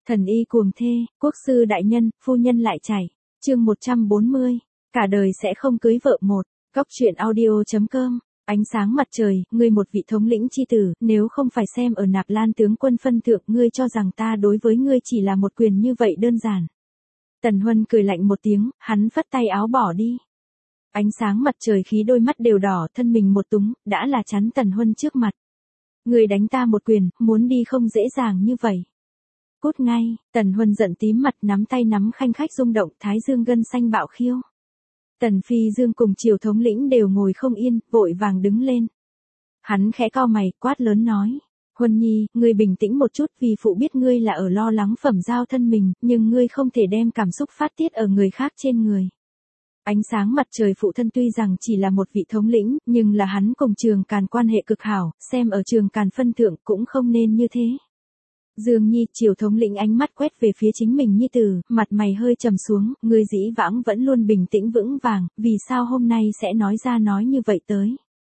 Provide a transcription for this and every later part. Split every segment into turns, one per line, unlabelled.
Thần y cuồng thê, quốc sư đại nhân, phu nhân lại chảy. Chương 140. Cả đời sẽ không cưới vợ một. Góc truyện audio.com. Ánh sáng mặt trời, ngươi một vị thống lĩnh chi tử, nếu không phải xem ở Nạp Lan tướng quân phân thượng, ngươi cho rằng ta đối với ngươi chỉ là một quyền như vậy đơn giản. Tần Huân cười lạnh một tiếng, hắn phất tay áo bỏ đi. Ánh sáng mặt trời khí đôi mắt đều đỏ, thân mình một túng, đã là chắn Tần Huân trước mặt. Ngươi đánh ta một quyền, muốn đi không dễ dàng như vậy. Cút ngay, Tần Huân giận tím mặt, nắm tay nắm khanh khách rung động, thái dương gân xanh bạo khiêu. Tần Phi Dương cùng Triều thống lĩnh đều ngồi không yên, vội vàng đứng lên. Hắn khẽ cau mày, quát lớn nói. Huân Nhi, ngươi bình tĩnh một chút, vì phụ biết ngươi là ở lo lắng phẩm giao thân mình, nhưng ngươi không thể đem cảm xúc phát tiết ở người khác trên người. Ánh sáng mặt trời phụ thân tuy rằng chỉ là một vị thống lĩnh, nhưng là hắn cùng Trường Càn quan hệ cực hảo, xem ở Trường Càn phân thượng cũng không nên như thế. Dương Nhi, Triều thống lĩnh ánh mắt quét về phía chính mình nhi tử, mặt mày hơi trầm xuống, ngươi dĩ vãng vẫn luôn bình tĩnh vững vàng, vì sao hôm nay sẽ nói ra nói như vậy tới.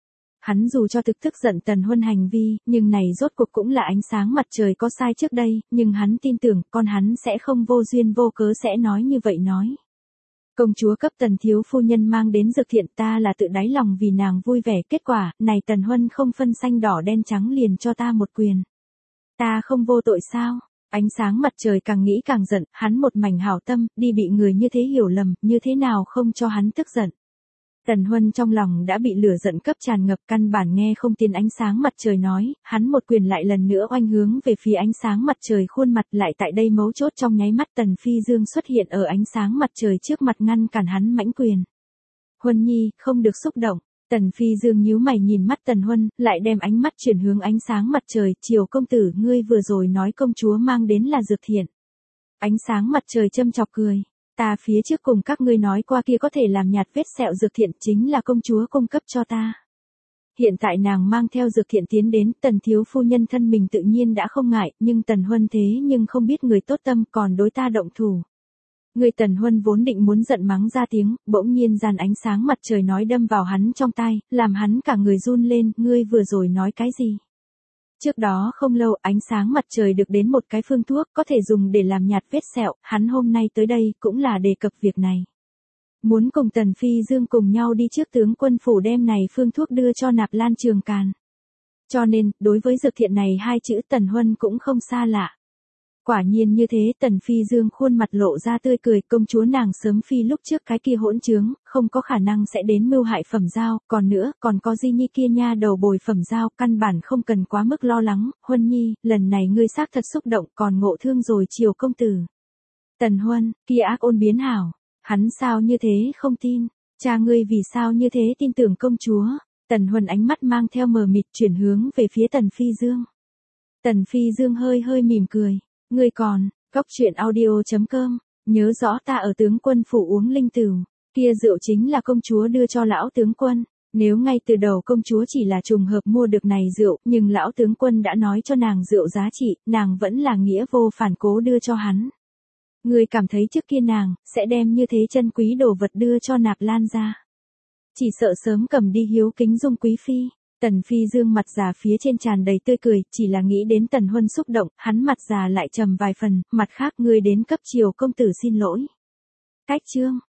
Hắn dù cho thực tức giận Tần Huân hành vi, nhưng này rốt cuộc cũng là ánh sáng mặt trời có sai trước đây, nhưng hắn tin tưởng con hắn sẽ không vô duyên vô cớ sẽ nói như vậy nói. Công chúa cấp Tần thiếu phu nhân mang đến dược thiện, ta là tự đáy lòng vì nàng vui vẻ, kết quả, này Tần Huân không phân xanh đỏ đen trắng liền cho ta một quyền. Ta không vô tội sao? Ánh sáng mặt trời càng nghĩ càng giận, hắn một mảnh hảo tâm, đi bị người như thế hiểu lầm, như thế nào không cho hắn tức giận. Tần Huân trong lòng đã bị lửa giận cấp tràn ngập, căn bản nghe không tin ánh sáng mặt trời nói, hắn một quyền lại lần nữa oanh hướng về phía ánh sáng mặt trời khuôn mặt, lại tại đây mấu chốt trong nháy mắt Tần Phi Dương xuất hiện ở ánh sáng mặt trời trước mặt ngăn cản hắn mãnh quyền. Huân Nhi, không được xúc động. Tần Phi Dương nhíu mày nhìn mắt Tần Huân, lại đem ánh mắt chuyển hướng ánh sáng mặt trời, Triều công tử, ngươi vừa rồi nói công chúa mang đến là dược thiện. Ánh sáng mặt trời châm chọc cười. Ta phía trước cùng các ngươi nói qua kia có thể làm nhạt vết sẹo dược thiện chính là công chúa cung cấp cho ta. Hiện tại nàng mang theo dược thiện tiến đến, Tần thiếu phu nhân thân mình tự nhiên đã không ngại, nhưng Tần Huân thế nhưng không biết người tốt tâm còn đối ta động thủ. Người Tần Huân vốn định muốn giận mắng ra tiếng, bỗng nhiên dàn ánh sáng mặt trời nói đâm vào hắn trong tai, làm hắn cả người run lên, ngươi vừa rồi nói cái gì? Trước đó không lâu ánh sáng mặt trời được đến một cái phương thuốc có thể dùng để làm nhạt vết sẹo, hắn hôm nay tới đây cũng là đề cập việc này. Muốn cùng Tần Phi Dương cùng nhau đi trước tướng quân phủ đem này phương thuốc đưa cho Nạp Lan Trường Càn. Cho nên, đối với dược thiện này hai chữ Tần Huân cũng không xa lạ. Quả nhiên như thế, Tần Phi Dương khuôn mặt lộ ra tươi cười, công chúa nàng sớm phi lúc trước cái kia hỗn trướng, không có khả năng sẽ đến mưu hại phẩm giao, còn nữa, còn có Di Nhi kia nha đầu bồi phẩm giao, căn bản không cần quá mức lo lắng, Huân Nhi, lần này ngươi xác thật xúc động, còn ngộ thương rồi Triều công tử. Tần Huân, kia ác ôn biến hảo, hắn sao như thế không tin, cha ngươi vì sao như thế tin tưởng công chúa, Tần Huân ánh mắt mang theo mờ mịt chuyển hướng về phía Tần Phi Dương. Tần Phi Dương hơi hơi mỉm cười. Ngươi còn, góc truyện audio.com, nhớ rõ ta ở tướng quân phủ uống linh tửu, kia rượu chính là công chúa đưa cho lão tướng quân, nếu ngay từ đầu công chúa chỉ là trùng hợp mua được này rượu, nhưng lão tướng quân đã nói cho nàng rượu giá trị, nàng vẫn là nghĩa vô phản cố đưa cho hắn. Ngươi cảm thấy trước kia nàng, sẽ đem như thế chân quý đồ vật đưa cho Nạp Lan ra. Chỉ sợ sớm cầm đi hiếu kính dung quý phi. Tần Phi Dương mặt già phía trên tràn đầy tươi cười, chỉ là nghĩ đến Tần Huân xúc động, hắn mặt già lại trầm vài phần, mặt khác ngươi đến cấp Triều công tử xin lỗi. Cách chương.